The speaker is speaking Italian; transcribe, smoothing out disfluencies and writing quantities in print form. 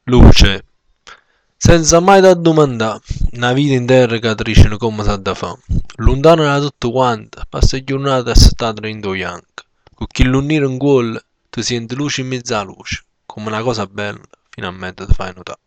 Luce. Senza mai da domandare, una vita interrogatrice come sa da fa. Lontano da tutto quanto, passa giornate assettate in bianco. Con chi l'unire in cuore, tu senti luce in mezzo alla luce, come una cosa bella, finalmente ti fai notare.